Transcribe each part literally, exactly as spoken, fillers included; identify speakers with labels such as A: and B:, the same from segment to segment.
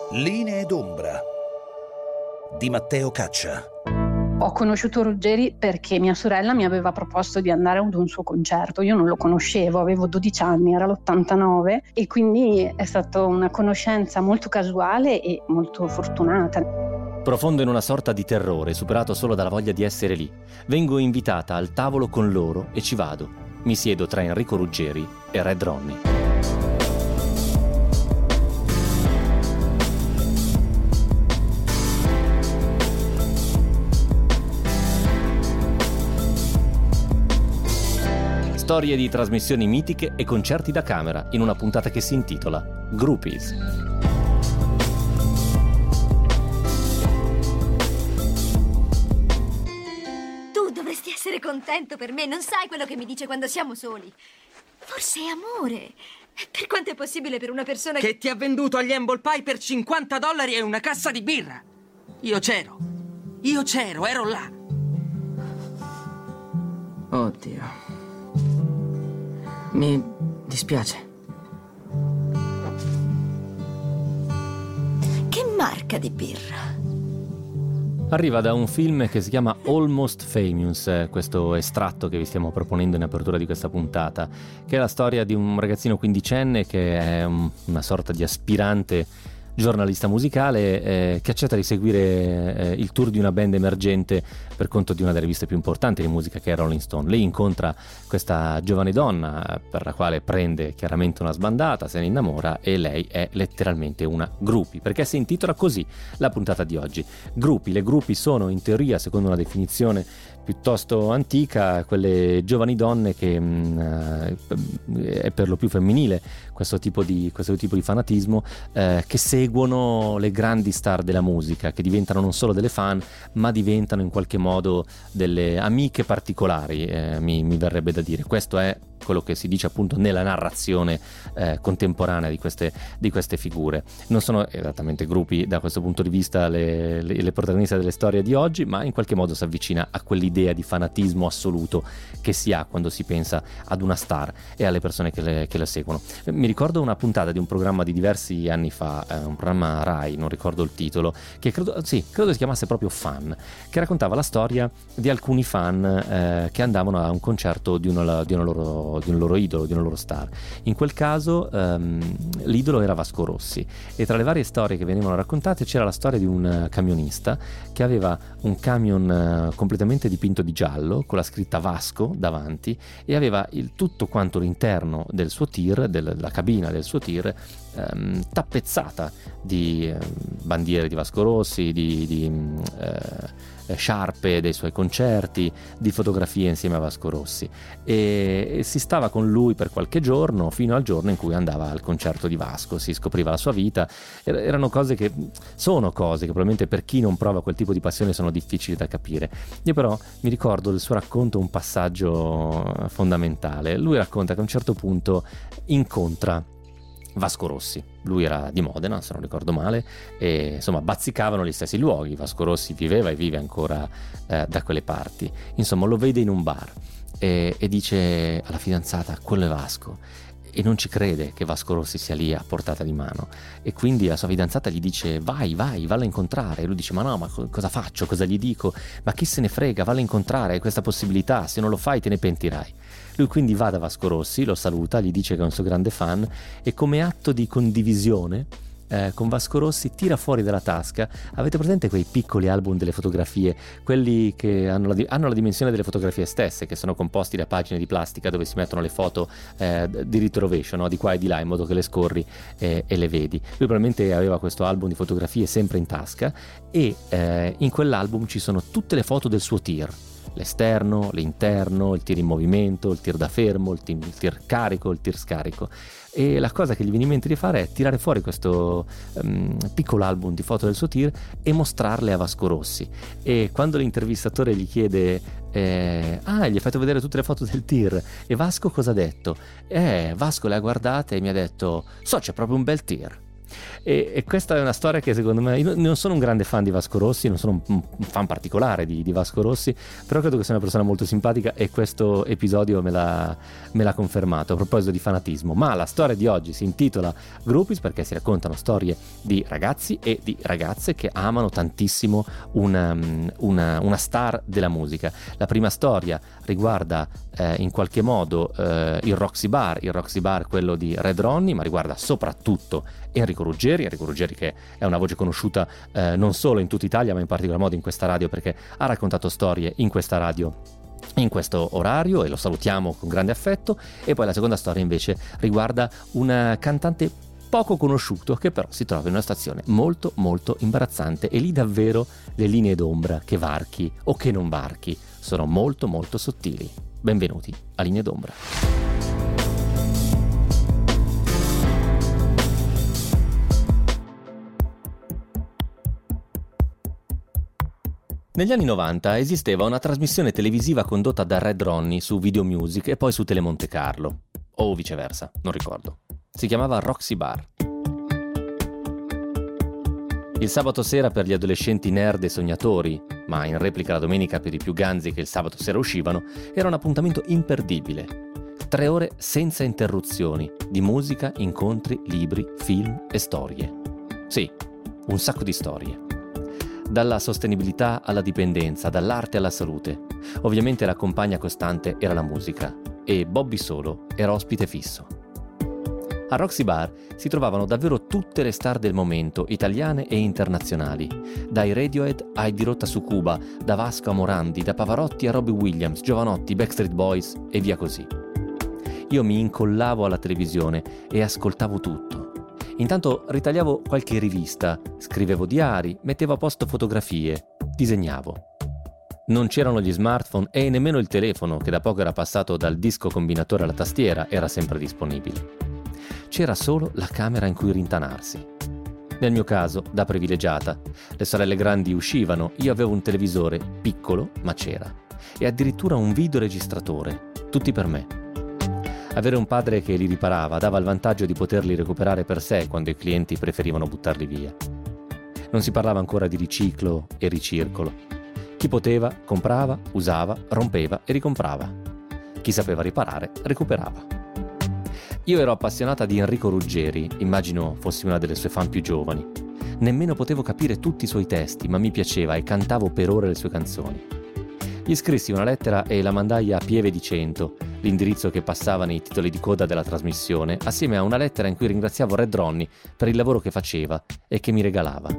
A: Linee d'ombra di Matteo Caccia.
B: Ho conosciuto Ruggeri perché mia sorella mi aveva proposto di andare ad un suo concerto. Io non lo conoscevo, avevo dodici anni, era l'ottantanove, e quindi è stata una conoscenza molto casuale e molto fortunata.
C: Profondo in una sorta di terrore, superato solo dalla voglia di essere lì, vengo invitata al tavolo con loro e ci vado. Mi siedo tra Enrico Ruggeri e Red Ronnie. Storie di trasmissioni mitiche e concerti da camera in una puntata che si intitola Groupies.
D: Tu dovresti essere contento per me, non sai quello che mi dice quando siamo soli. Forse è amore. Per quanto è possibile per una persona che...
E: Che ti ha venduto agli Humble Pie per cinquanta dollari e una cassa di birra. Io c'ero. Io c'ero, ero là. Oddio. Mi dispiace.
D: Che marca di birra?
C: Arriva da un film che si chiama Almost Famous, questo estratto che vi stiamo proponendo in apertura di questa puntata, che è la storia di un ragazzino quindicenne che è un, una sorta di aspirante giornalista musicale eh, che accetta di seguire eh, il tour di una band emergente per conto di una delle riviste più importanti di musica, che è Rolling Stone. Lei incontra questa giovane donna per la quale prende chiaramente una sbandata, se ne innamora, e lei è letteralmente una groupie, perché si intitola così la puntata di oggi. Groupie, le groupie sono in teoria, secondo una definizione piuttosto antica, quelle giovani donne che mh, è per lo più femminile questo tipo di, questo tipo di fanatismo, eh, che seguono le grandi star della musica, che diventano non solo delle fan ma diventano in qualche modo delle amiche particolari, eh, mi, mi verrebbe da dire. Questo è quello che si dice appunto nella narrazione eh, contemporanea di queste, di queste figure. Non sono esattamente gruppi da questo punto di vista le, le, le protagoniste delle storie di oggi, ma in qualche modo si avvicina a quell'idea di fanatismo assoluto che si ha quando si pensa ad una star e alle persone che le, che le seguono. Mi ricordo una puntata di un programma di diversi anni fa, eh, un programma Rai, non ricordo il titolo, che credo, sì, credo si chiamasse proprio Fan, che raccontava la storia di alcuni fan eh, che andavano a un concerto di, uno, di, una loro, di un loro idolo, di una loro star. In quel caso ehm, l'idolo era Vasco Rossi, e tra le varie storie che venivano raccontate c'era la storia di un camionista che aveva un camion eh, completamente dipinto di giallo con la scritta Vasco davanti, e aveva il tutto quanto l'interno del suo tir, della cabina del suo tir, ehm, tappezzata di eh, bandiere di Vasco Rossi, di, di eh, sciarpe dei suoi concerti, di fotografie insieme a Vasco Rossi, e, e si stava con lui per qualche giorno, fino al giorno in cui andava al concerto di Vasco, si scopriva la sua vita. Er- erano cose che sono cose che probabilmente per chi non prova quel tipo di passione sono difficili da capire. Io però mi ricordo del suo racconto un passaggio fondamentale. Lui racconta che a un certo punto incontra Vasco Rossi. Lui era di Modena, se non ricordo male, e insomma bazzicavano gli stessi luoghi. Vasco Rossi viveva e vive ancora eh, da quelle parti. Insomma, lo vede in un bar e, e dice alla fidanzata: quello è Vasco. E non ci crede che Vasco Rossi sia lì a portata di mano, e quindi la sua fidanzata gli dice: vai, vai, vallo a incontrare. E lui dice: ma no, ma co- cosa faccio, cosa gli dico? Ma chi se ne frega, vallo a incontrare, hai questa possibilità, se non lo fai te ne pentirai. Lui quindi va da Vasco Rossi, lo saluta, gli dice che è un suo grande fan, e come atto di condivisione eh, con Vasco Rossi tira fuori dalla tasca, avete presente quei piccoli album delle fotografie, quelli che hanno la, di- hanno la dimensione delle fotografie stesse, che sono composti da pagine di plastica dove si mettono le foto eh, di ritrovescio, no? Di qua e di là, in modo che le scorri eh, e le vedi. Lui probabilmente aveva questo album di fotografie sempre in tasca, e eh, in quell'album ci sono tutte le foto del suo tir: l'esterno, l'interno, il tir in movimento, il tir da fermo, il tir, il tir carico, il tir scarico. E la cosa che gli viene in mente di fare è tirare fuori questo um, piccolo album di foto del suo tir e mostrarle a Vasco Rossi. E quando l'intervistatore gli chiede eh, ah, gli hai fatto vedere tutte le foto del tir, e Vasco cosa ha detto? Eh, Vasco le ha guardate e mi ha detto: so, c'è proprio un bel tir. E, e questa è una storia che secondo me, io non sono un grande fan di Vasco Rossi, non sono un, un fan particolare di, di Vasco Rossi, però credo che sia una persona molto simpatica e questo episodio me l'ha, me l'ha confermato a proposito di fanatismo. Ma la storia di oggi si intitola Groupies perché si raccontano storie di ragazzi e di ragazze che amano tantissimo una, una, una star della musica. La prima storia riguarda eh, in qualche modo eh, il Roxy Bar, il Roxy Bar quello di Red Ronnie, ma riguarda soprattutto Enrico Ruggeri, Enrico Ruggeri che è una voce conosciuta eh, non solo in tutta Italia ma in particolar modo in questa radio, perché ha raccontato storie in questa radio in questo orario e lo salutiamo con grande affetto. E poi la seconda storia invece riguarda una cantante poco conosciuto che però si trova in una stazione molto molto imbarazzante, e lì davvero le linee d'ombra, che varchi o che non varchi, sono molto molto sottili. Benvenuti a Linee d'Ombra. Negli anni novanta esisteva una trasmissione televisiva condotta da Red Ronnie su Video Music e poi su Telemonte Carlo, o viceversa, non ricordo. Si chiamava Roxy Bar. Il sabato sera per gli adolescenti nerd e sognatori, ma in replica la domenica per i più ganzi che il sabato sera uscivano, era un appuntamento imperdibile. Tre ore senza interruzioni, di musica, incontri, libri, film e storie. Sì, un sacco di storie. Dalla sostenibilità alla dipendenza, dall'arte alla salute. Ovviamente la compagna costante era la musica e Bobby Solo era ospite fisso. A Roxy Bar si trovavano davvero tutte le star del momento, italiane e internazionali, dai Radiohead ai Di Rotta su Cuba, da Vasco a Morandi, da Pavarotti a Robbie Williams, Giovanotti, Backstreet Boys e via così. Io mi incollavo alla televisione e ascoltavo tutto. Intanto ritagliavo qualche rivista, scrivevo diari, mettevo a posto fotografie, disegnavo. Non c'erano gli smartphone e nemmeno il telefono, che da poco era passato dal disco combinatore alla tastiera, era sempre disponibile. C'era solo la camera in cui rintanarsi. Nel mio caso, da privilegiata, le sorelle grandi uscivano, io avevo un televisore piccolo, ma c'era, e addirittura un videoregistratore, tutti per me. Avere un padre che li riparava dava il vantaggio di poterli recuperare per sé quando i clienti preferivano buttarli via. Non si parlava ancora di riciclo e ricircolo. Chi poteva, comprava, usava, rompeva e ricomprava. Chi sapeva riparare, recuperava. Io ero appassionata di Enrico Ruggeri, immagino fossi una delle sue fan più giovani. Nemmeno potevo capire tutti i suoi testi, ma mi piaceva e cantavo per ore le sue canzoni. Gli scrissi una lettera e la mandai a Pieve di Cento, l'indirizzo che passava nei titoli di coda della trasmissione, assieme a una lettera in cui ringraziavo Red Ronnie per il lavoro che faceva e che mi regalava.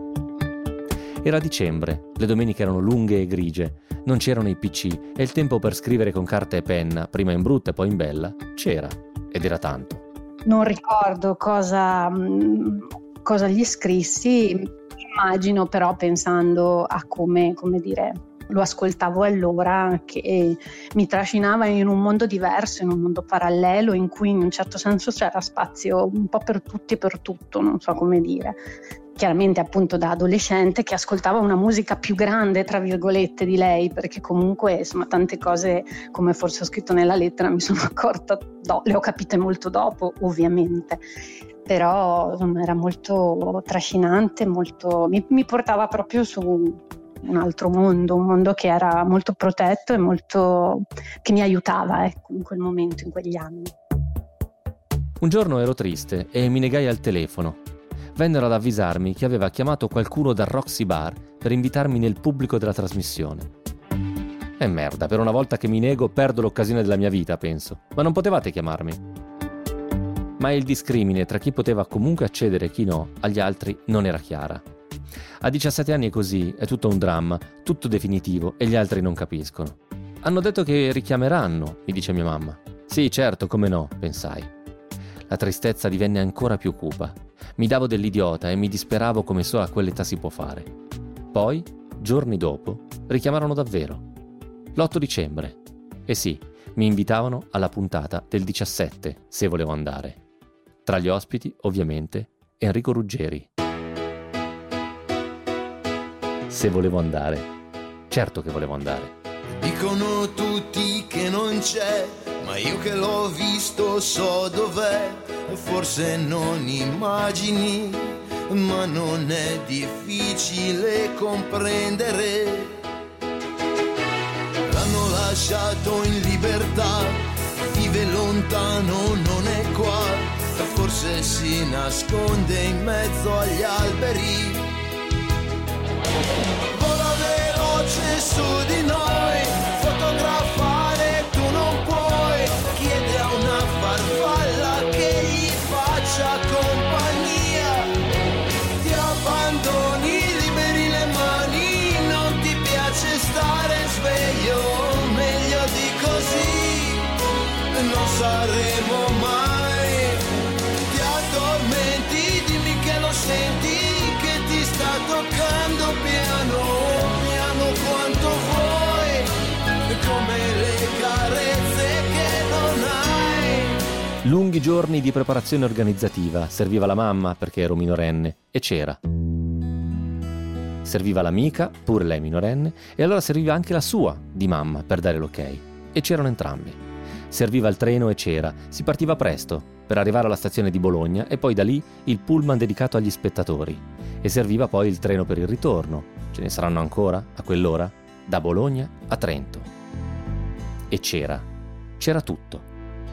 C: Era dicembre, le domeniche erano lunghe e grigie, non c'erano i pi ci e il tempo per scrivere con carta e penna, prima in brutta e poi in bella, c'era, ed era tanto.
B: Non ricordo cosa, cosa gli scrissi, immagino però, pensando a come, come dire, lo ascoltavo allora, che mi trascinava in un mondo diverso, in un mondo parallelo in cui in un certo senso c'era spazio un po' per tutti e per tutto, non so come dire. Chiaramente appunto da adolescente che ascoltava una musica più grande, tra virgolette, di lei, perché comunque insomma tante cose, come forse ho scritto nella lettera, mi sono accorta, do, le ho capite molto dopo ovviamente, però insomma, era molto trascinante, molto, mi, mi portava proprio su un altro mondo, un mondo che era molto protetto e molto, che mi aiutava ecco, in quel momento, in quegli anni.
C: Un giorno ero triste e mi negai al telefono. Vennero ad avvisarmi che aveva chiamato qualcuno dal Roxy Bar per invitarmi nel pubblico della trasmissione. E merda, per una volta che mi nego perdo l'occasione della mia vita, penso. Ma non potevate chiamarmi. Ma il discrimine tra chi poteva comunque accedere e chi no, agli altri non era chiara. A diciassette anni è così, è tutto un dramma, tutto definitivo e gli altri non capiscono. Hanno detto che richiameranno, mi dice mia mamma. Sì, certo, come no, pensai. La tristezza divenne ancora più cupa. Mi davo dell'idiota e mi disperavo come solo a quell'età si può fare. Poi, giorni dopo, richiamarono davvero. L'otto dicembre. E sì, mi invitavano alla puntata del diciassette, se volevo andare. Tra gli ospiti, ovviamente, Enrico Ruggeri. Se volevo andare. Certo che volevo andare.
F: Dicono tutti che non c'è, ma io che l'ho visto so dov'è. Forse non immagini, ma non è difficile comprendere. L'hanno lasciato in libertà, vive lontano, non è qua. Forse si nasconde in mezzo agli alberi. Vola veloce su di noi, fotografare tu non puoi. Chiede a una farfalla che gli faccia compagnia. Ti abbandoni, liberi le mani, non ti piace stare sveglio. Meglio di così non saremo mai. Ti addormenti, dimmi che lo senti, che ti sta toccando piano piano quanto vuoi, come le carezze che non hai.
C: Lunghi giorni di preparazione organizzativa. Serviva la mamma perché ero minorenne e c'era. Serviva l'amica, pure lei minorenne, e allora serviva anche la sua di mamma per dare l'ok, e c'erano entrambi. Serviva il treno e c'era. Si partiva presto per arrivare alla stazione di Bologna e poi da lì il pullman dedicato agli spettatori. E serviva poi il treno per il ritorno. Ce ne saranno ancora a quell'ora? Da Bologna a Trento. E c'era. C'era tutto.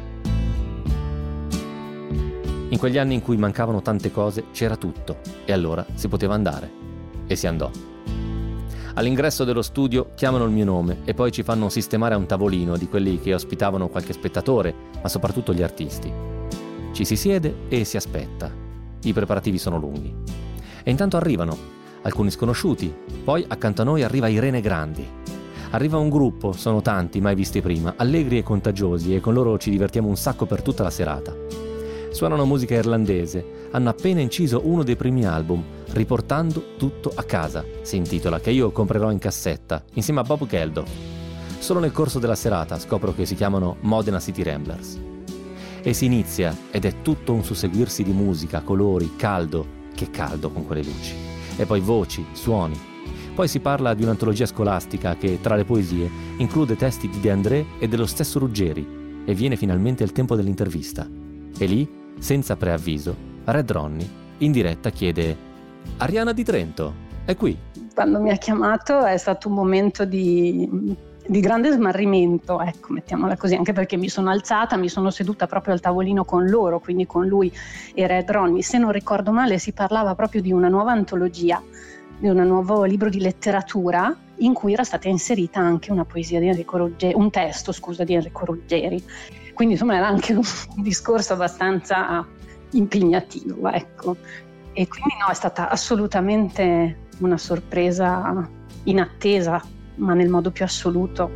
C: In quegli anni in cui mancavano tante cose c'era tutto. E allora si poteva andare. E si andò. All'ingresso dello studio chiamano il mio nome e poi ci fanno sistemare a un tavolino di quelli che ospitavano qualche spettatore, ma soprattutto gli artisti. Ci si siede e si aspetta. I preparativi sono lunghi. E intanto arrivano alcuni sconosciuti, poi accanto a noi arriva Irene Grandi. Arriva un gruppo, sono tanti, mai visti prima, allegri e contagiosi, e con loro ci divertiamo un sacco per tutta la serata. Suonano musica irlandese, hanno appena inciso uno dei primi album, Riportando tutto a casa, si intitola, che io comprerò in cassetta, insieme a Bob Geldof. Solo nel corso della serata scopro che si chiamano Modena City Ramblers. E si inizia, ed è tutto un susseguirsi di musica, colori, caldo, che caldo con quelle luci, e poi voci, suoni. Poi si parla di un'antologia scolastica che, tra le poesie, include testi di De André e dello stesso Ruggeri, e viene finalmente il tempo dell'intervista. E lì, senza preavviso, Red Ronnie, in diretta, chiede: Arianna di Trento, è qui?
B: Quando mi ha chiamato è stato un momento di, di grande smarrimento, ecco, mettiamola così, anche perché mi sono alzata, mi sono seduta proprio al tavolino con loro, quindi con lui e Red Ronnie. Se non ricordo male si parlava proprio di una nuova antologia, di un nuovo libro di letteratura in cui era stata inserita anche una poesia di Enrico Ruggeri, un testo, scusa, di Enrico Ruggeri. Quindi insomma era anche un discorso abbastanza impegnativo, ecco. E quindi no, è stata assolutamente una sorpresa inattesa, ma nel modo più assoluto.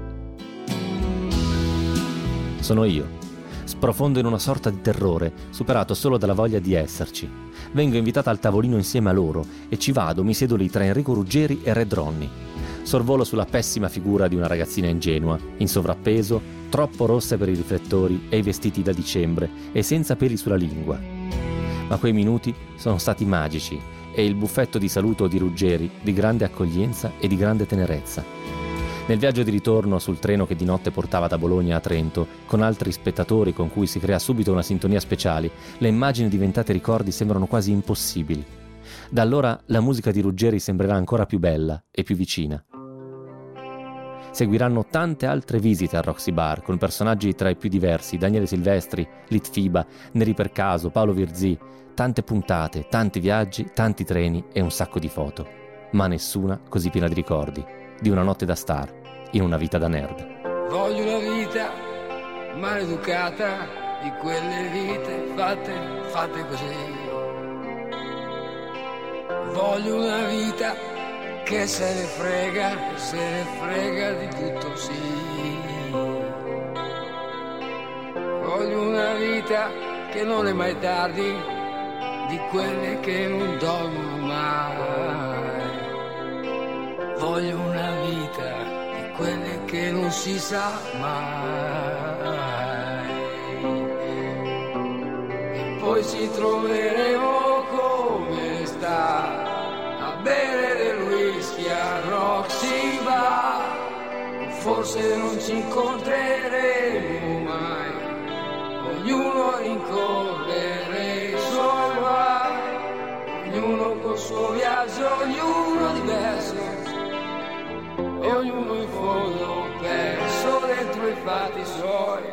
C: Sono io. Sprofondo in una sorta di terrore, superato solo dalla voglia di esserci. Vengo invitata al tavolino insieme a loro e ci vado, mi siedo lì tra Enrico Ruggeri e Red Ronnie. Sorvolo sulla pessima figura di una ragazzina ingenua, in sovrappeso, troppo rossa per i riflettori e i vestiti da dicembre e senza peli sulla lingua. Ma quei minuti sono stati magici e il buffetto di saluto di Ruggeri di grande accoglienza e di grande tenerezza. Nel viaggio di ritorno sul treno che di notte portava da Bologna a Trento, con altri spettatori con cui si crea subito una sintonia speciale, le immagini diventate ricordi sembrano quasi impossibili. Da allora la musica di Ruggeri sembrerà ancora più bella e più vicina. Seguiranno tante altre visite al Roxy Bar con personaggi tra i più diversi: Daniele Silvestri, Litfiba, Neri per caso, Paolo Virzì, tante puntate, tanti viaggi, tanti treni e un sacco di foto, ma nessuna così piena di ricordi, di una notte da star in una vita da nerd.
G: Voglio una vita maleducata, di quelle vite fatte, fatte così. Voglio una vita che se ne frega, se ne frega di tutto, sì. Voglio una vita che non è mai tardi, di quelle che non dormono mai. Voglio una vita di quelle che non si sa mai. E poi ci troveremo come sta a bere del whisky a Roxy Bar, forse non ci incontreremo mai, ognuno rincorrere i suoi guai, ognuno col suo viaggio, ognuno diverso, e ognuno in fondo perso dentro i fatti suoi.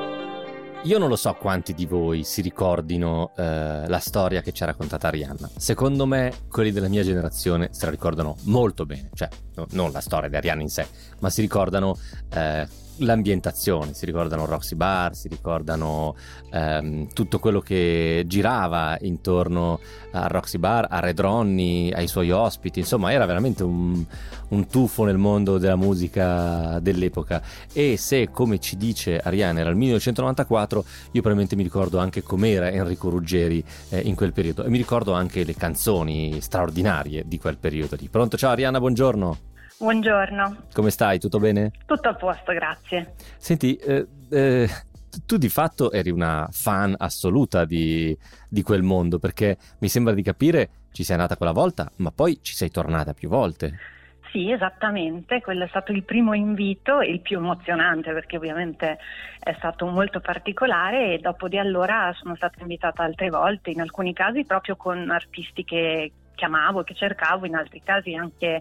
C: Io non lo so quanti di voi si ricordino eh, la storia che ci ha raccontata Arianna. Secondo me quelli della mia generazione se la ricordano molto bene, cioè no, non la storia di Arianna in sé, ma si ricordano eh, l'ambientazione, si ricordano Roxy Bar, si ricordano ehm, tutto quello che girava intorno a Roxy Bar, a Red Ronnie, ai suoi ospiti, insomma era veramente un, un tuffo nel mondo della musica dell'epoca. E se, come ci dice Arianna, era il millenovecentonovantaquattro, io probabilmente mi ricordo anche com'era Enrico Ruggeri eh, in quel periodo, e mi ricordo anche le canzoni straordinarie di quel periodo lì. Pronto? Ciao Arianna, buongiorno.
H: Buongiorno.
C: Come stai? Tutto bene?
H: Tutto a posto, grazie.
C: Senti, eh, eh, tu di fatto eri una fan assoluta di, di quel mondo, perché mi sembra di capire ci sei andata quella volta, ma poi ci sei tornata più volte.
H: Sì, esattamente, quello è stato il primo invito, il più emozionante perché ovviamente è stato molto particolare, e dopo di allora sono stata invitata altre volte, in alcuni casi proprio con artisti che chiamavo, che cercavo, in altri casi anche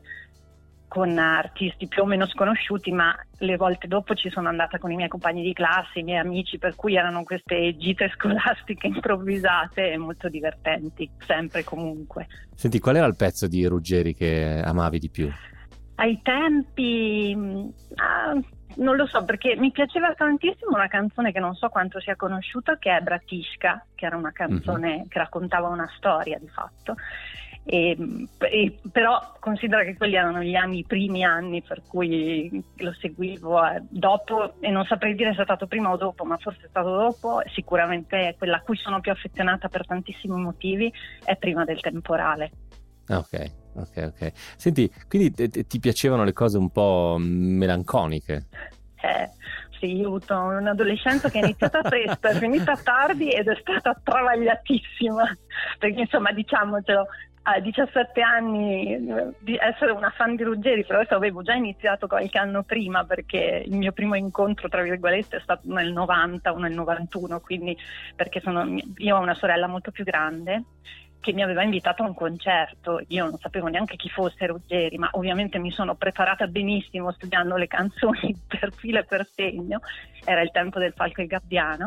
H: con artisti più o meno sconosciuti, ma le volte dopo ci sono andata con i miei compagni di classe, i miei amici, per cui erano queste gite scolastiche improvvisate e molto divertenti, sempre e comunque.
C: Senti, qual era il pezzo di Ruggeri che amavi di più?
H: Ai tempi, ah, non lo so, perché mi piaceva tantissimo una canzone che non so quanto sia conosciuta, che è Bratishka, che era una canzone mm-hmm. che raccontava una storia di fatto. E, e, però considera che quelli erano gli anni, i primi anni, per cui lo seguivo eh, dopo, e non saprei dire se è stato prima o dopo, ma forse è stato dopo. Sicuramente quella a cui sono più affezionata per tantissimi motivi è Prima del temporale.
C: Ok, ok, ok. Senti, quindi t- ti piacevano le cose un po' melanconiche?
H: Eh, sì, io ho avuto un'adolescenza che è iniziata presto, è finita tardi ed è stata travagliatissima, perché insomma, diciamocelo, a diciassette anni di essere una fan di Ruggeri, però adesso avevo già iniziato qualche anno prima, perché il mio primo incontro tra virgolette è stato nel novanta o nel novantuno, quindi perché sono, io ho una sorella molto più grande che mi aveva invitato a un concerto. Io non sapevo neanche chi fosse Ruggeri, ma ovviamente mi sono preparata benissimo studiando le canzoni per filo e per segno, era il tempo del Falco e il Gabbiano,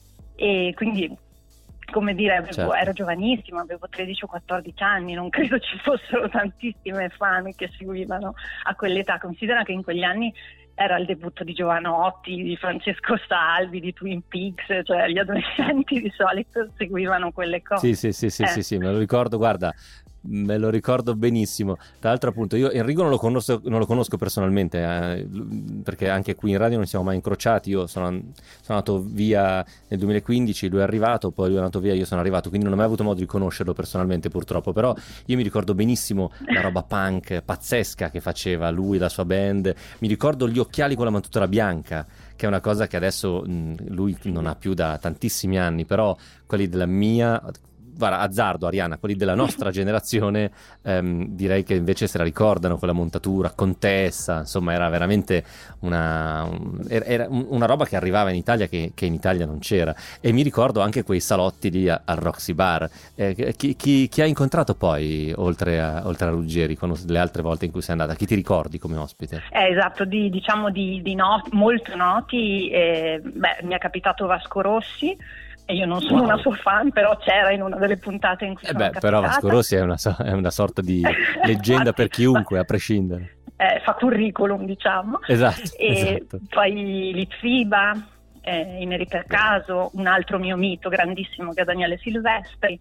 H: e quindi, come dire, avevo, certo. ero giovanissima, avevo tredici o quattordici anni, non credo ci fossero tantissime fan che seguivano a quell'età. Considera che in quegli anni era il debutto di Giovanotti, di Francesco Salvi, di Twin Peaks, cioè gli adolescenti di solito seguivano quelle cose.
C: Sì, sì, sì, sì,
H: eh.
C: sì, sì, me lo ricordo, guarda, me lo ricordo benissimo. Tra l'altro, appunto, io Enrico non lo conosco, non lo conosco personalmente, eh, perché anche qui in radio non siamo mai incrociati. Io sono, sono andato via nel duemilaquindici, lui è arrivato, poi lui è andato via, io sono arrivato, quindi non ho mai avuto modo di conoscerlo personalmente, purtroppo. Però io mi ricordo benissimo la roba punk pazzesca che faceva lui, la sua band. Mi ricordo gli occhiali con la mantutola bianca, che è una cosa che adesso mh, lui non ha più da tantissimi anni, però quelli della mia... Guarda, azzardo, Arianna, quelli della nostra generazione ehm, direi che invece se la ricordano, quella montatura, Contessa, insomma era veramente una, un, era una roba che arrivava in Italia che, che in Italia non c'era. E mi ricordo anche quei salotti lì a, al Roxy Bar. Eh, chi, chi, chi ha incontrato poi, oltre a, oltre a Ruggeri, con le altre volte in cui sei andata? Chi ti ricordi come ospite?
H: Eh, esatto, di, diciamo di, di not- molto noti, eh, beh, mi è capitato Vasco Rossi. E io non sono wow. una sua fan, però c'era in una delle puntate in cui
C: eh
H: sono
C: beh,
H: capitata.
C: Però Vasco Rossi è una, è una sorta di leggenda per chiunque, a prescindere.
H: Eh, fa curriculum, diciamo.
C: Esatto.
H: E
C: esatto.
H: poi Litfiba, eh, I Neri per caso, un altro mio mito grandissimo che è Daniele Silvestri.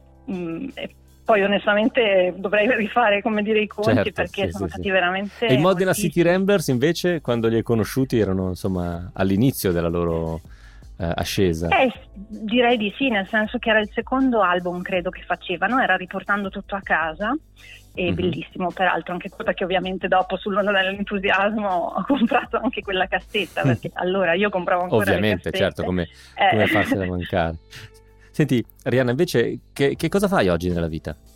H: Mm, e poi onestamente dovrei rifare, come dire, i conti, certo, perché sì, sono sì, stati sì. veramente...
C: E i Modena City Ramblers invece, quando li hai conosciuti, erano insomma all'inizio della loro... ascesa?
H: Eh, direi di sì, nel senso che era il secondo album credo che facevano, era Riportando tutto a casa, e mm-hmm. bellissimo peraltro, anche quello, perché ovviamente dopo sull'onda dell'entusiasmo ho comprato anche quella cassetta, perché allora io compravo ancora
C: ovviamente,
H: le cassette.
C: Certo, come,
H: eh.
C: come farsela mancare. Senti, Arianna, invece che, che cosa fai oggi nella vita?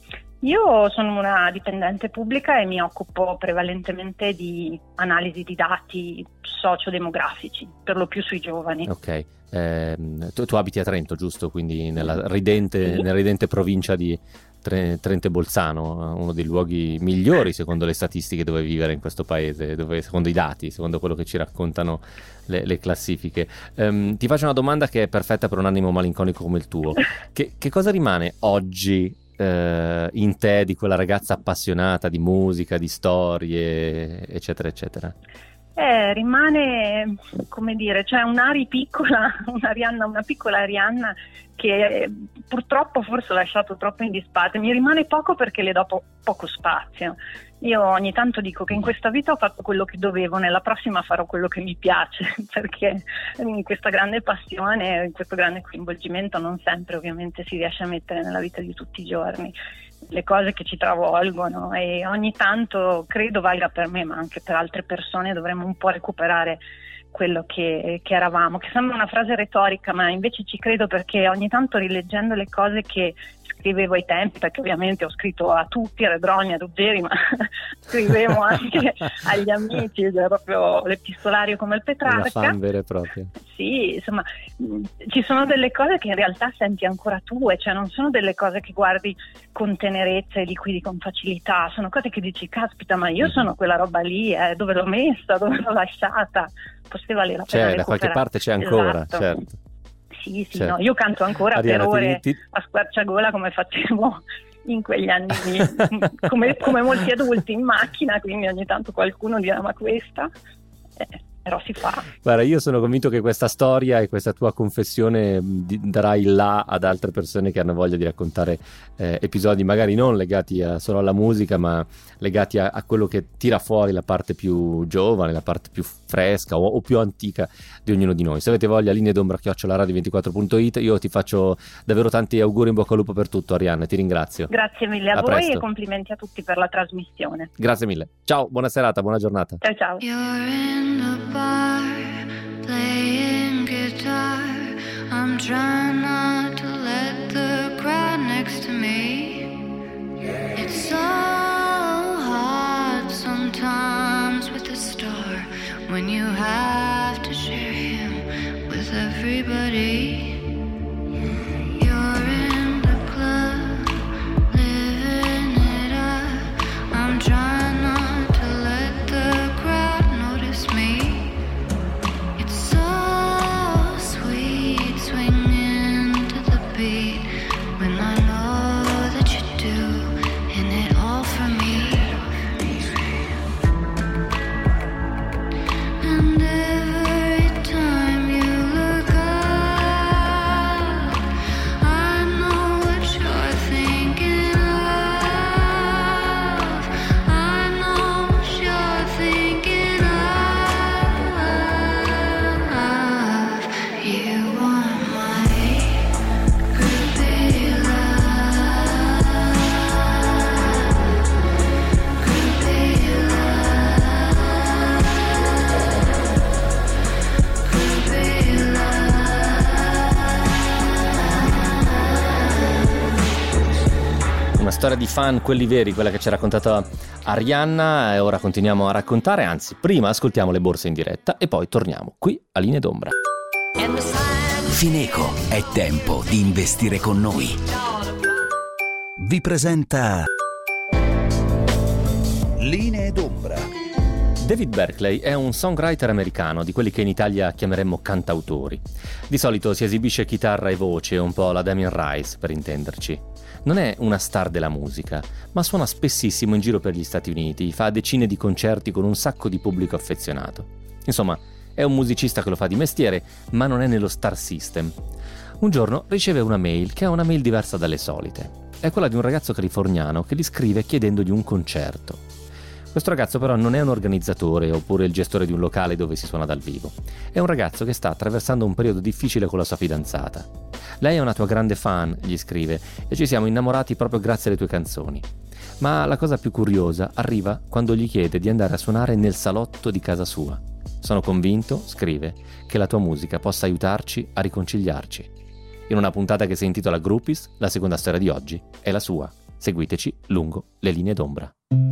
H: Io sono una dipendente pubblica e mi occupo prevalentemente di analisi di dati sociodemografici, per lo più sui giovani.
C: Ok, eh, tu, tu abiti a Trento, giusto? Quindi nella ridente,
H: Sì.
C: nella ridente provincia di Tre- Trento e Bolzano, uno dei luoghi migliori secondo le statistiche dove vivere in questo paese, dove, secondo i dati, secondo quello che ci raccontano le, le classifiche. Um, ti faccio una domanda che è perfetta per un animo malinconico come il tuo. Che, che cosa rimane oggi eh, in te di quella ragazza appassionata di musica, di storie, eccetera, eccetera?
H: Eh, rimane, come dire, cioè un'Ari piccola, un'Arianna, una piccola Arianna che purtroppo forse ho lasciato troppo in disparte. Mi rimane poco perché le do po- poco spazio. Io ogni tanto dico che in questa vita ho fatto quello che dovevo, nella prossima farò quello che mi piace, perché in questa grande passione, in questo grande coinvolgimento non sempre ovviamente si riesce a mettere nella vita di tutti i giorni le cose che ci travolgono, e ogni tanto credo valga per me ma anche per altre persone, dovremmo un po' recuperare quello che, che eravamo, che sembra una frase retorica ma invece ci credo, perché ogni tanto rileggendo le cose che scrivevo ai tempi, perché ovviamente ho scritto a tutti, a Redroni, a Ruggeri, ma scrivevo anche agli amici, era proprio l'epistolario come il Petrarca.
C: Una fan vera e propria.
H: Sì, insomma, mh, ci sono delle cose che in realtà senti ancora tue, cioè non sono delle cose che guardi con tenerezza e liquidi con facilità, sono cose che dici, caspita, ma io sono quella roba lì, eh, dove l'ho messa, dove l'ho lasciata, forse vale la pena
C: C'è, da qualche parte c'è ancora,
H: esatto.
C: Certo.
H: Sì, sì,
C: Certo.
H: no, io canto ancora
C: Arianna,
H: per ore
C: ti- ti-
H: a squarciagola come facevo in quegli anni, come, come molti adulti in macchina, quindi ogni tanto qualcuno dirà ma questa, eh, però si fa.
C: Guarda, io sono convinto che questa storia e questa tua confessione di, darà il là ad altre persone che hanno voglia di raccontare eh, episodi magari non legati a, solo alla musica, ma legati a, a quello che tira fuori la parte più giovane, la parte più fresca o, o più antica di ognuno di noi. Se avete voglia, linee d'ombra chiocciola radio ventiquattro punto it. Io ti faccio davvero tanti auguri, in bocca al lupo per tutto, Arianna, ti ringrazio.
H: Grazie mille a,
C: A
H: voi
C: presto.
H: e complimenti a tutti per la trasmissione.
C: Grazie mille. Ciao, buona serata, buona giornata.
H: Ciao ciao.
I: You're in the bar, playing guitar. I'm trying not to let the crowd next to me. It's so hard sometimes with a star when you have to share him with everybody. You're in the club, living it up. I'm trying not to let the crowd notice me. It's so sweet swinging to the beat when I know that you do, and it all for me. And every time you look up, I know what you're thinking of. I know what you're thinking of. You want my groupie love, groupie love, groupie love.
C: Una storia di fan, quelli veri, quella che ci ha raccontato Arianna, e ora continuiamo a raccontare, anzi prima ascoltiamo le borse in diretta e poi torniamo qui a Linee d'Ombra.
J: Fineco, è tempo di investire con noi.
A: Vi presenta Linee d'Ombra.
C: David Berkeley è un songwriter americano, di quelli che in Italia chiameremmo cantautori. Di solito si esibisce chitarra e voce, un po' la Damien Rice per intenderci. Non è una star della musica, ma suona spessissimo in giro per gli Stati Uniti, fa decine di concerti con un sacco di pubblico affezionato. Insomma, è un musicista che lo fa di mestiere, ma non è nello star system. Un giorno riceve una mail che è una mail diversa dalle solite. È quella di un ragazzo californiano che gli scrive chiedendogli un concerto. Questo ragazzo però non è un organizzatore oppure il gestore di un locale dove si suona dal vivo. È un ragazzo che sta attraversando un periodo difficile con la sua fidanzata. Lei è una tua grande fan, gli scrive, e ci siamo innamorati proprio grazie alle tue canzoni. Ma la cosa più curiosa arriva quando gli chiede di andare a suonare nel salotto di casa sua. Sono convinto, scrive, che la tua musica possa aiutarci a riconciliarci. In una puntata che si intitola Groupies, la seconda storia di oggi è la sua. Seguiteci lungo le linee d'ombra.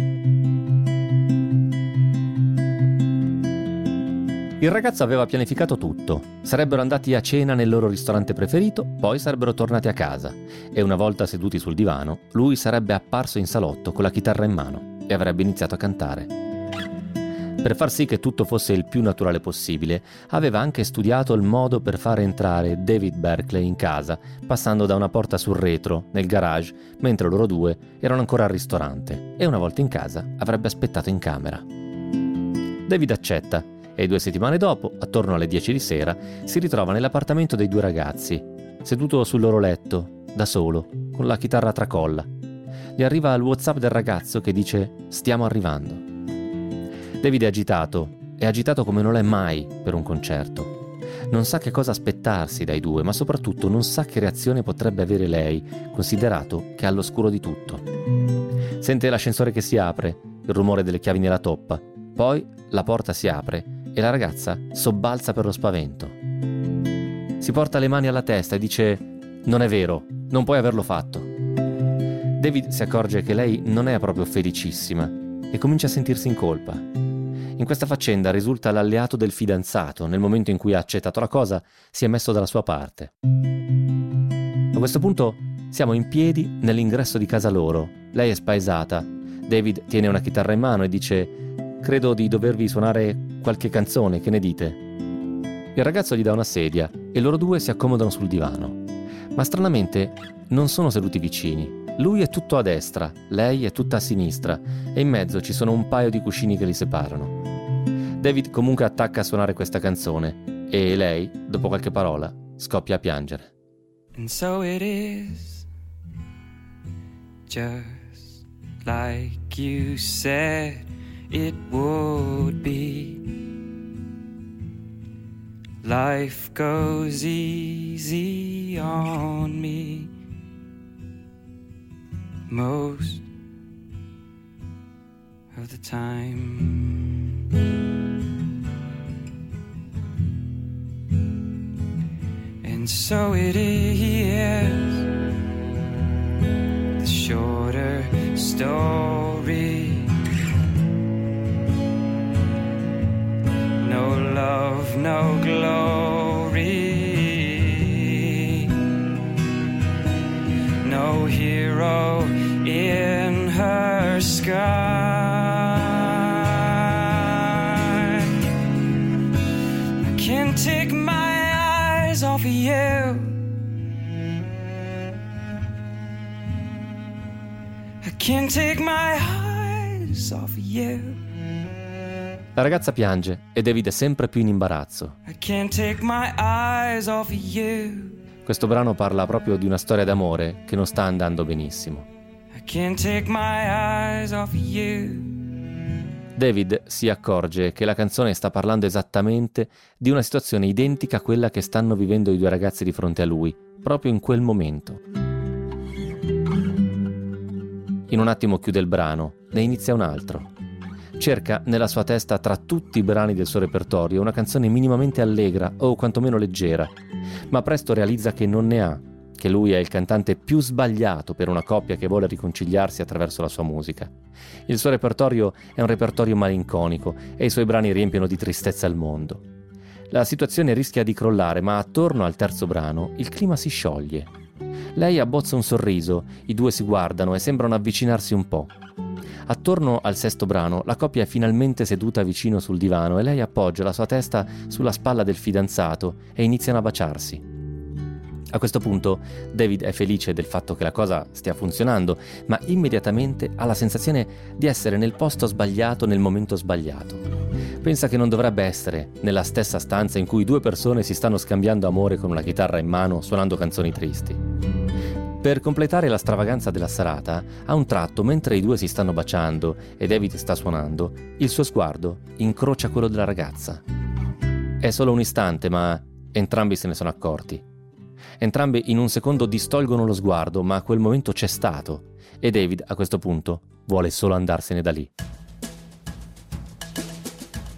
C: Il ragazzo aveva pianificato tutto. Sarebbero andati a cena nel loro ristorante preferito, poi sarebbero tornati a casa e una volta seduti sul divano, lui sarebbe apparso in salotto con la chitarra in mano e avrebbe iniziato a cantare. Per far sì che tutto fosse il più naturale possibile, aveva anche studiato il modo per far entrare David Berkeley in casa, passando da una porta sul retro, nel garage, mentre loro due erano ancora al ristorante, e una volta in casa avrebbe aspettato in camera. David accetta, e due settimane dopo, attorno alle dieci di sera, si ritrova nell'appartamento dei due ragazzi, seduto sul loro letto, da solo, con la chitarra a tracolla. Gli arriva il WhatsApp del ragazzo che dice «Stiamo arrivando». David è agitato, è agitato come non l'è mai per un concerto. Non sa che cosa aspettarsi dai due, ma soprattutto non sa che reazione potrebbe avere lei, considerato che è all'oscuro di tutto. Sente l'ascensore che si apre, il rumore delle chiavi nella toppa, poi la porta si apre e la ragazza sobbalza per lo spavento. Si porta le mani alla testa e dice «Non è vero, non puoi averlo fatto». David si accorge che lei non è proprio felicissima e comincia a sentirsi in colpa. In questa faccenda risulta l'alleato del fidanzato. Nel momento in cui ha accettato la cosa, si è messo dalla sua parte. A questo punto siamo in piedi nell'ingresso di casa loro. Lei è spaesata. David tiene una chitarra in mano e dice «Credo di dovervi suonare qualche canzone, che ne dite?» Il ragazzo gli dà una sedia e loro due si accomodano sul divano. Ma stranamente non sono seduti vicini. Lui è tutto a destra, lei è tutta a sinistra e in mezzo ci sono un paio di cuscini che li separano. David comunque attacca a suonare questa canzone e lei, dopo qualche parola, scoppia a piangere.
K: And so it is, just like you said it would be. Life goes easy on me most of the time. And so it is, the shorter story. No love, no glory. No hero in her sky. I can't take my eyes off of you. I can't take my eyes off of you.
C: La ragazza piange e David è sempre più in imbarazzo.
K: I can't take my eyes off of you.
C: Questo brano parla proprio di una storia d'amore che non sta andando benissimo.
K: I can't take my eyes off of you.
C: David si accorge che la canzone sta parlando esattamente di una situazione identica a quella che stanno vivendo i due ragazzi di fronte a lui, proprio in quel momento. In un attimo chiude il brano, ne inizia un altro. Cerca nella sua testa, tra tutti i brani del suo repertorio, una canzone minimamente allegra o quantomeno leggera, ma presto realizza che non ne ha, che lui è il cantante più sbagliato per una coppia che vuole riconciliarsi attraverso la sua musica. Il suo repertorio è un repertorio malinconico e i suoi brani riempiono di tristezza il mondo. La situazione rischia di crollare, ma attorno al terzo brano il clima si scioglie. Lei abbozza un sorriso, i due si guardano e sembrano avvicinarsi un po'. Attorno al sesto brano la coppia è finalmente seduta vicino sul divano e lei appoggia la sua testa sulla spalla del fidanzato e iniziano a baciarsi. A questo punto David è felice del fatto che la cosa stia funzionando, ma immediatamente ha la sensazione di essere nel posto sbagliato nel momento sbagliato. Pensa che non dovrebbe essere nella stessa stanza in cui due persone si stanno scambiando amore con una chitarra in mano suonando canzoni tristi. Per completare la stravaganza della serata, a un tratto, mentre i due si stanno baciando e David sta suonando, il suo sguardo incrocia quello della ragazza. È solo un istante, ma entrambi se ne sono accorti. Entrambi in un secondo distolgono lo sguardo, ma quel momento c'è stato e David a questo punto vuole solo andarsene da lì.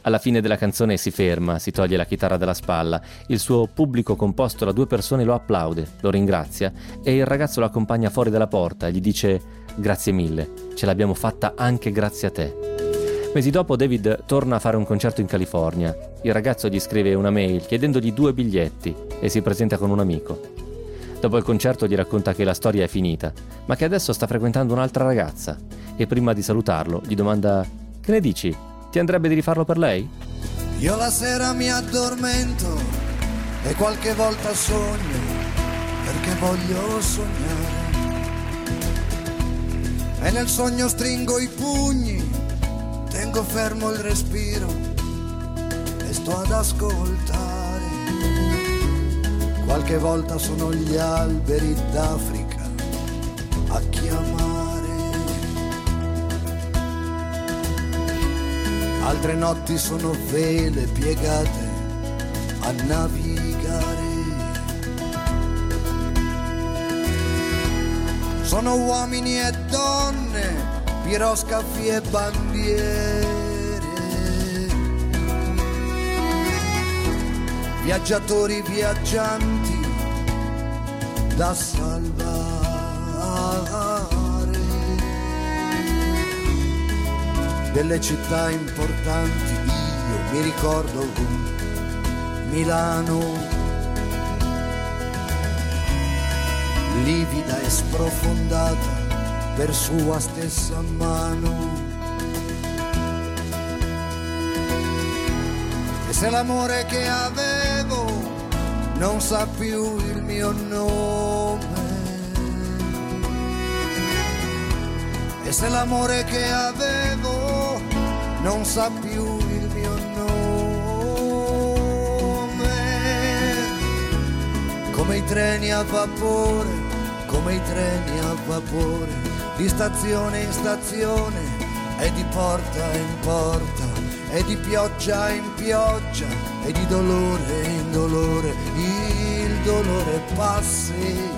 C: Alla fine della canzone si ferma, si toglie la chitarra dalla spalla, il suo pubblico composto da due persone lo applaude, lo ringrazia e il ragazzo lo accompagna fuori dalla porta e gli dice grazie mille, ce l'abbiamo fatta anche grazie a te. Mesi dopo David torna a fare un concerto in California. Il ragazzo gli scrive una mail chiedendogli due biglietti e si presenta con un amico. Dopo il concerto gli racconta che la storia è finita, ma che adesso sta frequentando un'altra ragazza e prima di salutarlo gli domanda che ne dici? Ti andrebbe di rifarlo per lei?
L: Io la sera mi addormento e qualche volta sogno perché voglio sognare e nel sogno stringo i pugni, tengo fermo il respiro e sto ad ascoltare. Qualche volta sono gli alberi d'Africa a chiamare. Altre notti sono vele piegate a navigare. Sono uomini e donne, piroscafi e bandiere, viaggiatori viaggianti da salvare. Delle città importanti io mi ricordo Milano, livida e sprofondata per sua stessa mano. E se l'amore che avevo non sa più il mio nome, e se l'amore che avevo non sa più il mio nome, come i treni a vapore, come i treni a vapore, di stazione in stazione e di porta in porta e di pioggia in pioggia e di dolore in dolore, il dolore passerà.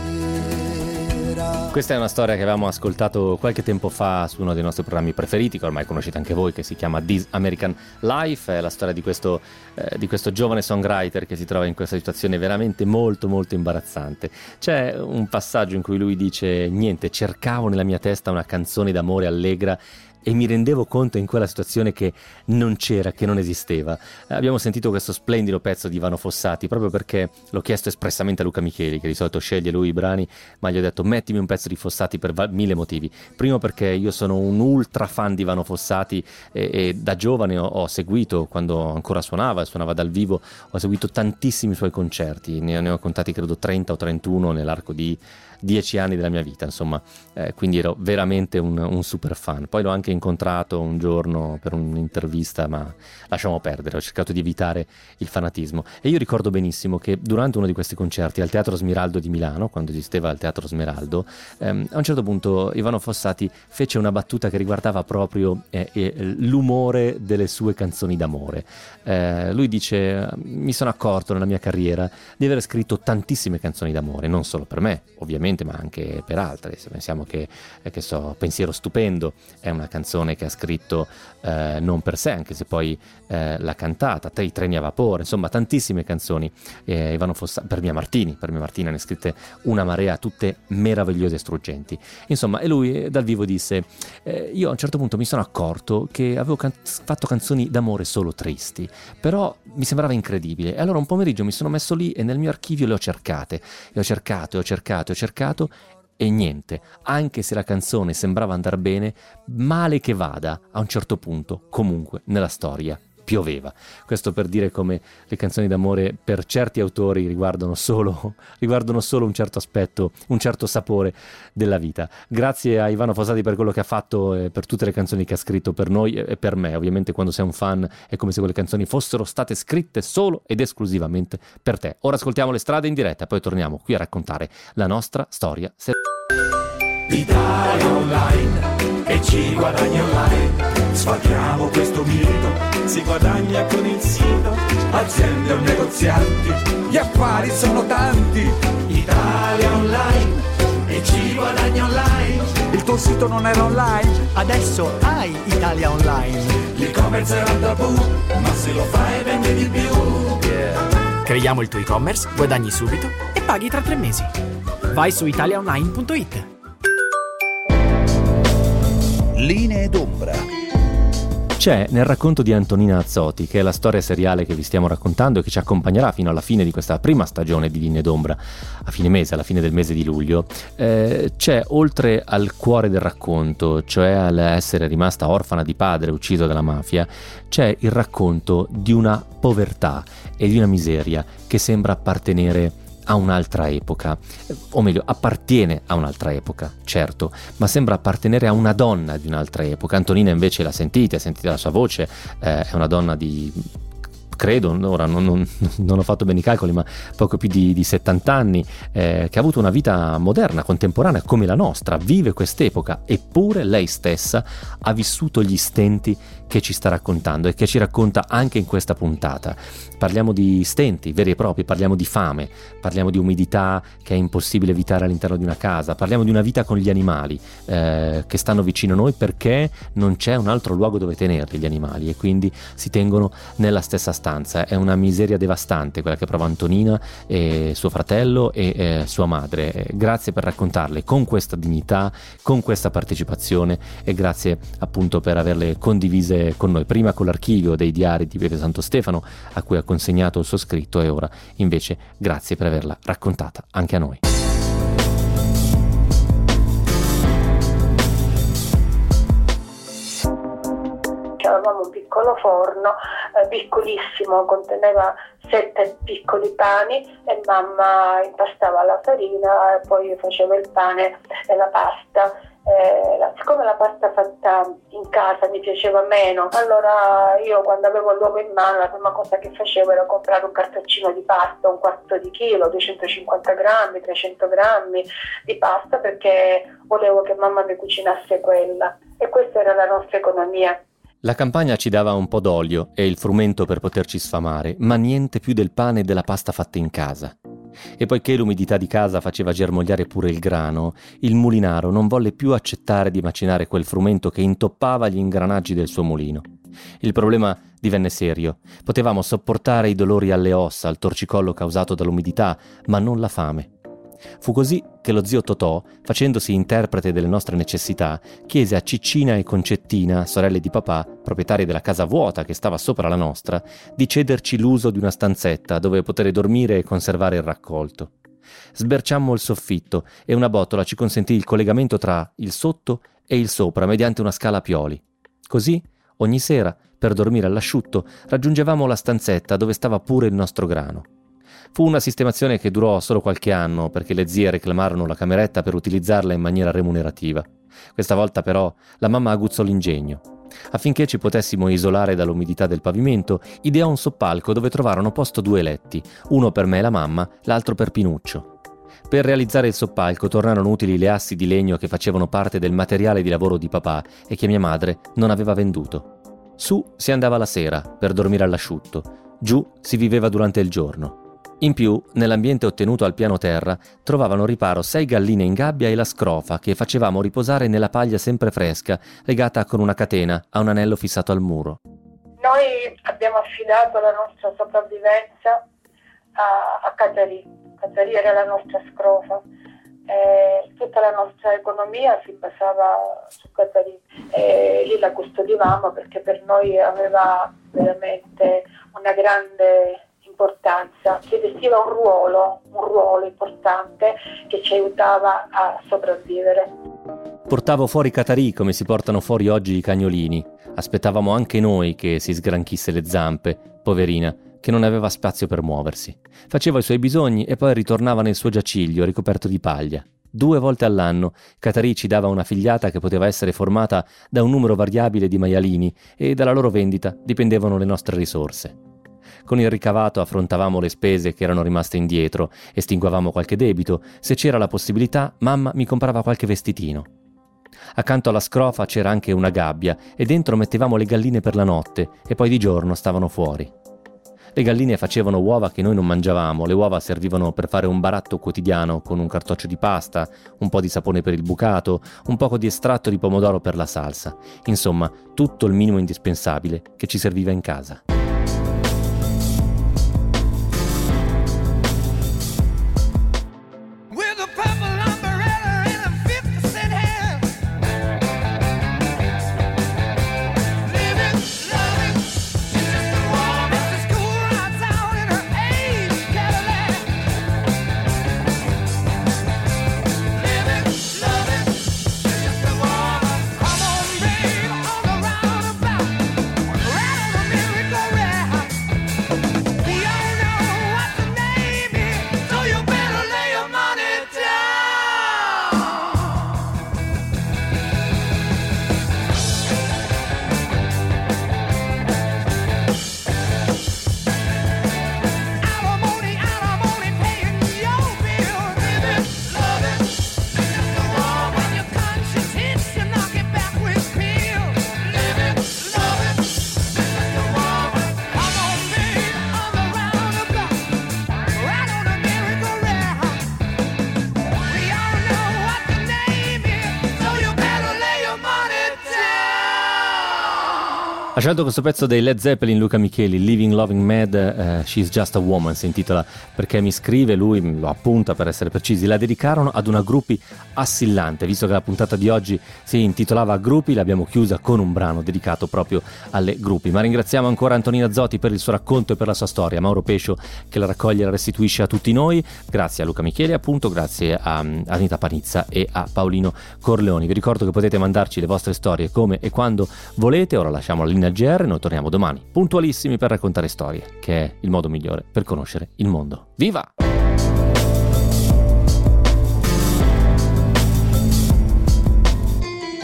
C: Questa è una storia che avevamo ascoltato qualche tempo fa su uno dei nostri programmi preferiti, che ormai conoscete anche voi, che si chiama This American Life. È la storia di questo, eh, di questo giovane songwriter che si trova in questa situazione veramente molto molto imbarazzante. C'è un passaggio in cui lui dice: niente, cercavo nella mia testa una canzone d'amore allegra e mi rendevo conto in quella situazione che non c'era, che non esisteva. Abbiamo sentito questo splendido pezzo di Ivano Fossati proprio perché l'ho chiesto espressamente a Luca Micheli, che di solito sceglie lui i brani, ma gli ho detto mettimi un pezzo di Fossati per va- mille motivi. Primo perché io sono un ultra fan di Ivano Fossati e, e da giovane ho, ho seguito, quando ancora suonava, suonava dal vivo, ho seguito tantissimi suoi concerti, ne, ne ho contati credo trenta o trentuno nell'arco di dieci anni della mia vita, insomma, eh, quindi ero veramente un, un super fan. Poi l'ho anche incontrato un giorno per un'intervista, ma lasciamo perdere, ho cercato di evitare il fanatismo. E io ricordo benissimo che durante uno di questi concerti al Teatro Smeraldo di Milano, quando esisteva il Teatro Smeraldo, ehm, a un certo punto Ivano Fossati fece una battuta che riguardava proprio eh, eh, l'umore delle sue canzoni d'amore. Eh, lui dice: mi sono accorto nella mia carriera di aver scritto tantissime canzoni d'amore, non solo per me ovviamente, ma anche per altre. Se pensiamo che, eh, che so, Pensiero stupendo è una canzone che ha scritto eh, non per sé, anche se poi eh, l'ha cantata, I treni a vapore, insomma tantissime canzoni. eh, Ivano Fossati, per Mia Martini, per Mia Martini ne ha scritte una marea, tutte meravigliose e struggenti, insomma. E lui dal vivo disse: eh, io a un certo punto mi sono accorto che avevo can- fatto canzoni d'amore solo tristi, però mi sembrava incredibile, e allora un pomeriggio mi sono messo lì e nel mio archivio le ho cercate e ho cercato e ho cercato e ho cercato e niente, anche se la canzone sembrava andar bene, male che vada, a un certo punto comunque nella storia pioveva. Questo per dire come le canzoni d'amore per certi autori riguardano solo, riguardano solo un certo aspetto, un certo sapore della vita. Grazie a Ivano Fossati per quello che ha fatto e per tutte le canzoni che ha scritto per noi e per me. Ovviamente quando sei un fan è come se quelle canzoni fossero state scritte solo ed esclusivamente per te. Ora ascoltiamo Le strade in diretta, poi torniamo qui a raccontare la nostra storia.
M: Italia Online e ci guadagni online. Sfatiamo questo mito, si guadagna con il sito. Aziende o negozianti, gli affari sono tanti. Italia Online e ci guadagni online. Il tuo sito non era online,
N: adesso hai Italia Online.
M: L'e-commerce era un tabù, ma se lo fai vendi di più. Yeah.
N: Creiamo il tuo e-commerce, guadagni subito e paghi tra tre mesi. Vai su italia online punto it.
A: Linee d'ombra.
C: C'è nel racconto di Antonina Azzotti, che è la storia seriale che vi stiamo raccontando e che ci accompagnerà fino alla fine di questa prima stagione di Linee d'ombra, a fine mese, alla fine del mese di luglio, eh, c'è, oltre al cuore del racconto, cioè all'essere rimasta orfana di padre ucciso dalla mafia, c'è il racconto di una povertà e di una miseria che sembra appartenere a un'altra epoca, o meglio appartiene a un'altra epoca, certo, ma sembra appartenere a una donna di un'altra epoca. Antonina invece la sentite, sentite la sua voce, eh, è una donna di, credo, ora non, non, non ho fatto bene i calcoli, ma poco più di, di settanta anni, eh, che ha avuto una vita moderna, contemporanea come la nostra, vive quest'epoca, eppure lei stessa ha vissuto gli stenti che ci sta raccontando e che ci racconta anche in questa puntata. Parliamo di stenti veri e propri, parliamo di fame, parliamo di umidità che è impossibile evitare all'interno di una casa, parliamo di una vita con gli animali eh, che stanno vicino a noi perché non c'è un altro luogo dove tenerli gli animali e quindi si tengono nella stessa stanza. È una miseria devastante quella che prova Antonina e suo fratello e eh, sua madre. Grazie per raccontarle con questa dignità, con questa partecipazione e grazie appunto per averle condivise con noi, prima con l'archivio dei diari di Pepe Santostefano a cui ha consegnato il suo scritto e ora invece grazie per averla raccontata anche a noi.
O: Avevamo un piccolo forno, eh, piccolissimo, conteneva sette piccoli pani e mamma impastava la farina e poi faceva il pane e la pasta. Eh, la, siccome la pasta fatta in casa mi piaceva meno, allora io quando avevo l'uovo in mano la prima cosa che facevo era comprare un cartoncino di pasta, un quarto di chilo, duecentocinquanta grammi, trecento grammi di pasta perché volevo che mamma mi cucinasse quella e questa era la nostra economia.
C: La campagna ci dava un po' d'olio e il frumento per poterci sfamare, ma niente più del pane e della pasta fatta in casa. E poiché l'umidità di casa faceva germogliare pure il grano, il mulinaro non volle più accettare di macinare quel frumento che intoppava gli ingranaggi del suo mulino. Il problema divenne serio. Potevamo sopportare i dolori alle ossa, al torcicollo causato dall'umidità, ma non la fame. Fu così che lo zio Totò, facendosi interprete delle nostre necessità, chiese a Ciccina e Concettina, sorelle di papà, proprietarie della casa vuota che stava sopra la nostra, di cederci l'uso di una stanzetta dove poter dormire e conservare il raccolto. Sberciammo il soffitto e una botola ci consentì il collegamento tra il sotto e il sopra mediante una scala a pioli. Così, ogni sera, per dormire all'asciutto, raggiungevamo la stanzetta dove stava pure il nostro grano. Fu una sistemazione che durò solo qualche anno perché le zie reclamarono la cameretta per utilizzarla in maniera remunerativa. Questa volta però la mamma aguzzò l'ingegno. Affinché ci potessimo isolare dall'umidità del pavimento, ideò un soppalco dove trovarono posto due letti, uno per me e la mamma, l'altro per Pinuccio. Per realizzare il soppalco tornarono utili le assi di legno che facevano parte del materiale di lavoro di papà e che mia madre non aveva venduto. Su si andava la sera per dormire all'asciutto, giù si viveva durante il giorno. In più, nell'ambiente ottenuto al piano terra, trovavano riparo sei galline in gabbia e la scrofa che facevamo riposare nella paglia sempre fresca, legata con una catena a un anello fissato al muro.
O: Noi abbiamo affidato la nostra sopravvivenza a, a Catarì. Catarì era la nostra scrofa. Eh, tutta la nostra economia si basava su Catarì. Eh, lì la custodivamo perché per noi aveva veramente una grande importanza, si vestiva un ruolo, un ruolo importante che ci aiutava a sopravvivere.
C: Portavo fuori Catarì come si portano fuori oggi i cagnolini. Aspettavamo anche noi che si sgranchisse le zampe, poverina, che non aveva spazio per muoversi. Faceva i suoi bisogni e poi ritornava nel suo giaciglio ricoperto di paglia. Due volte all'anno Catarì ci dava una figliata che poteva essere formata da un numero variabile di maialini e dalla loro vendita dipendevano le nostre risorse. Con il ricavato affrontavamo le spese che erano rimaste indietro, estinguavamo qualche debito, se c'era la possibilità mamma mi comprava qualche vestitino. Accanto alla scrofa c'era anche una gabbia e dentro mettevamo le galline per la notte e poi di giorno stavano fuori. Le galline facevano uova che noi non mangiavamo, le uova servivano per fare un baratto quotidiano con un cartoccio di pasta, un po' di sapone per il bucato, un poco di estratto di pomodoro per la salsa. Insomma, tutto il minimo indispensabile che ci serviva in casa. Ha scelto questo pezzo dei Led Zeppelin Luca Micheli, Living Loving Mad, uh, She's Just a Woman si intitola, perché mi scrive, lui lo appunta per essere precisi, la dedicarono ad una groupie assillante. Visto che la puntata di oggi si intitolava Groupie, l'abbiamo chiusa con un brano dedicato proprio alle groupie. Ma ringraziamo ancora Antonina Zotti per il suo racconto e per la sua storia, Mauro Pescio che la raccoglie e la restituisce a tutti noi, grazie a Luca Micheli appunto, grazie a um, Anita Panizza e a Paolino Corleoni. Vi ricordo che potete mandarci le vostre storie come e quando volete. Ora lasciamo la linea G R, noi torniamo domani puntualissimi per raccontare storie, che è il modo migliore per conoscere il mondo. Viva!